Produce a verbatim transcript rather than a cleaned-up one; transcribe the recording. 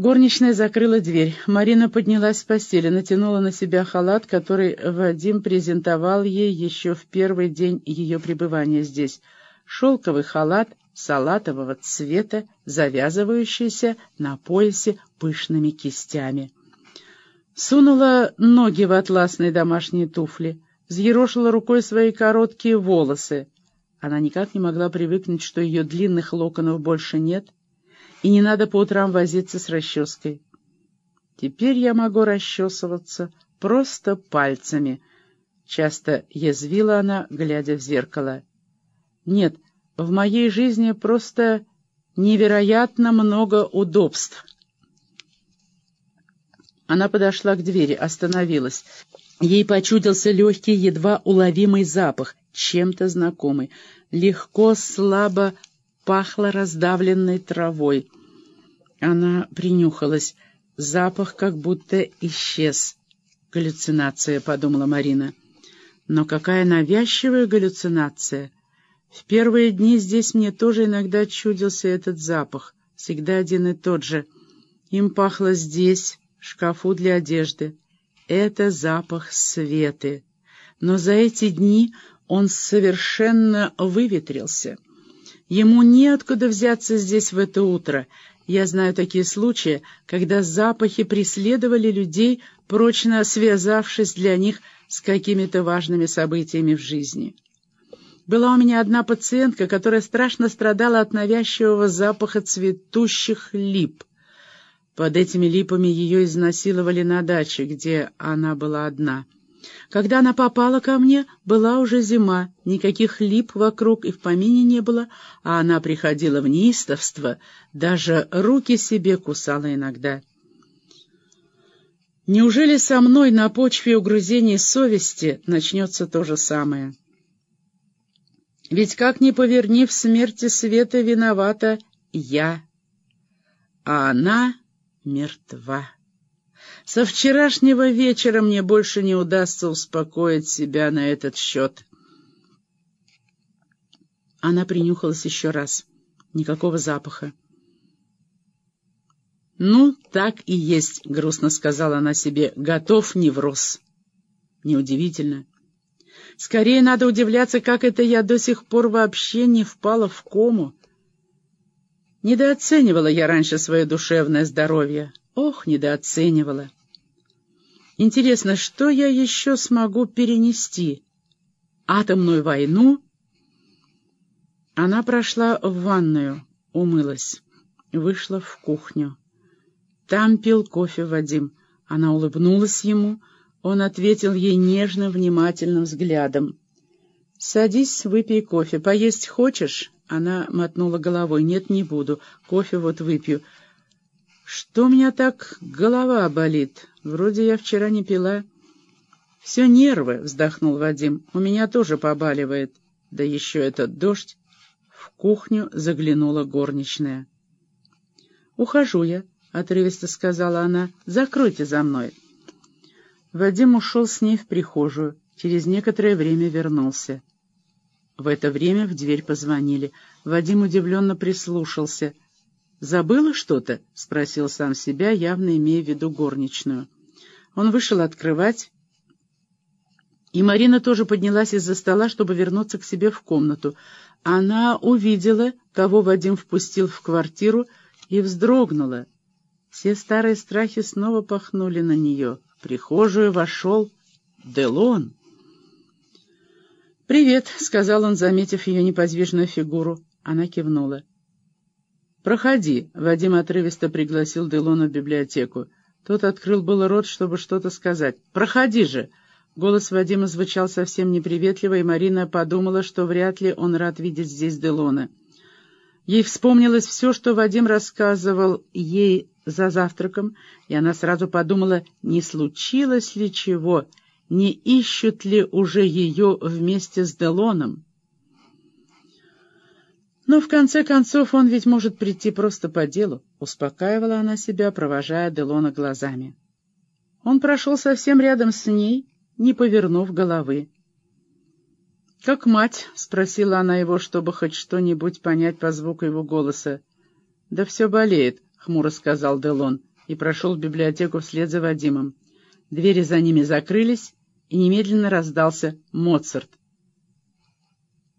Горничная закрыла дверь. Марина поднялась с постели, натянула на себя халат, который Вадим презентовал ей еще в первый день ее пребывания здесь. Шелковый халат салатового цвета, завязывающийся на поясе пышными кистями. Сунула ноги в атласные домашние туфли, взъерошила рукой свои короткие волосы. Она никак не могла привыкнуть, что ее длинных локонов больше нет, и не надо по утрам возиться с расческой. «Теперь я могу расчесываться просто пальцами», — часто язвила она, глядя в зеркало. «Нет, в моей жизни просто невероятно много удобств». Она подошла к двери, остановилась. Ей почудился легкий, едва уловимый запах, чем-то знакомый. Легко, слабо пахло раздавленной травой. Она принюхалась. Запах как будто исчез. «Галлюцинация», — подумала Марина. Но какая навязчивая галлюцинация! В первые дни здесь мне тоже иногда чудился этот запах, всегда один и тот же. Им пахло здесь, в шкафу для одежды. Это запах Светы. Но за эти дни он совершенно выветрился. Ему неоткуда взяться здесь в это утро. Я знаю такие случаи, когда запахи преследовали людей, прочно связавшись для них с какими-то важными событиями в жизни. Была у меня одна пациентка, которая страшно страдала от навязчивого запаха цветущих лип. Под этими липами ее изнасиловали на даче, где она была одна. Когда она попала ко мне, была уже зима, никаких лип вокруг и в помине не было, а она приходила в неистовство, даже руки себе кусала иногда. Неужели со мной на почве угрызений совести начнется то же самое? Ведь как ни поверни, в смерти Светы виновата я, а она мертва. Со вчерашнего вечера мне больше не удастся успокоить себя на этот счет. Она принюхалась еще раз. Никакого запаха. «Ну, так и есть», — грустно сказала она себе, — «готов невроз». Неудивительно. Скорее надо удивляться, как это я до сих пор вообще не впала в кому. Недооценивала я раньше свое душевное здоровье. Ох, недооценивала. Интересно, что я еще смогу перенести? Атомную войну? Она прошла в ванную, умылась, вышла в кухню. Там пил кофе Вадим. Она улыбнулась ему. Он ответил ей нежным, внимательным взглядом. «Садись, выпей кофе. Поесть хочешь?» Она мотнула головой. «Нет, не буду. Кофе вот выпью». «Что у меня так голова болит? Вроде я вчера не пила». «Все нервы», — вздохнул Вадим. «У меня тоже побаливает. Да еще этот дождь». В кухню заглянула горничная. «Ухожу я», — отрывисто сказала она. «Закройте за мной». Вадим ушел с ней в прихожую. Через некоторое время вернулся. В это время в дверь позвонили. Вадим удивленно прислушался. «Забыла что-то?» — спросил сам себя, явно имея в виду горничную. Он вышел открывать, и Марина тоже поднялась из-за стола, чтобы вернуться к себе в комнату. Она увидела, кого Вадим впустил в квартиру, и вздрогнула. Все старые страхи снова пахнули на нее. В прихожую вошел Делон. «Привет», — сказал он, заметив ее неподвижную фигуру. Она кивнула. «Проходи», — Вадим отрывисто пригласил Делона в библиотеку. Тот открыл было рот, чтобы что-то сказать. «Проходи же!» Голос Вадима звучал совсем неприветливо, и Марина подумала, что вряд ли он рад видеть здесь Делона. Ей вспомнилось все, что Вадим рассказывал ей за завтраком, и она сразу подумала, не случилось ли чего, не ищут ли уже ее вместе с Делоном. Но в конце концов он ведь может прийти просто по делу, успокаивала она себя, провожая Делона глазами. Он прошел совсем рядом с ней, не повернув головы. «Как мать?» — спросила она его, чтобы хоть что-нибудь понять по звуку его голоса. «Да все болеет», — хмуро сказал Делон. и прошел в библиотеку вслед за Вадимом. Двери за ними закрылись, и немедленно раздался Моцарт.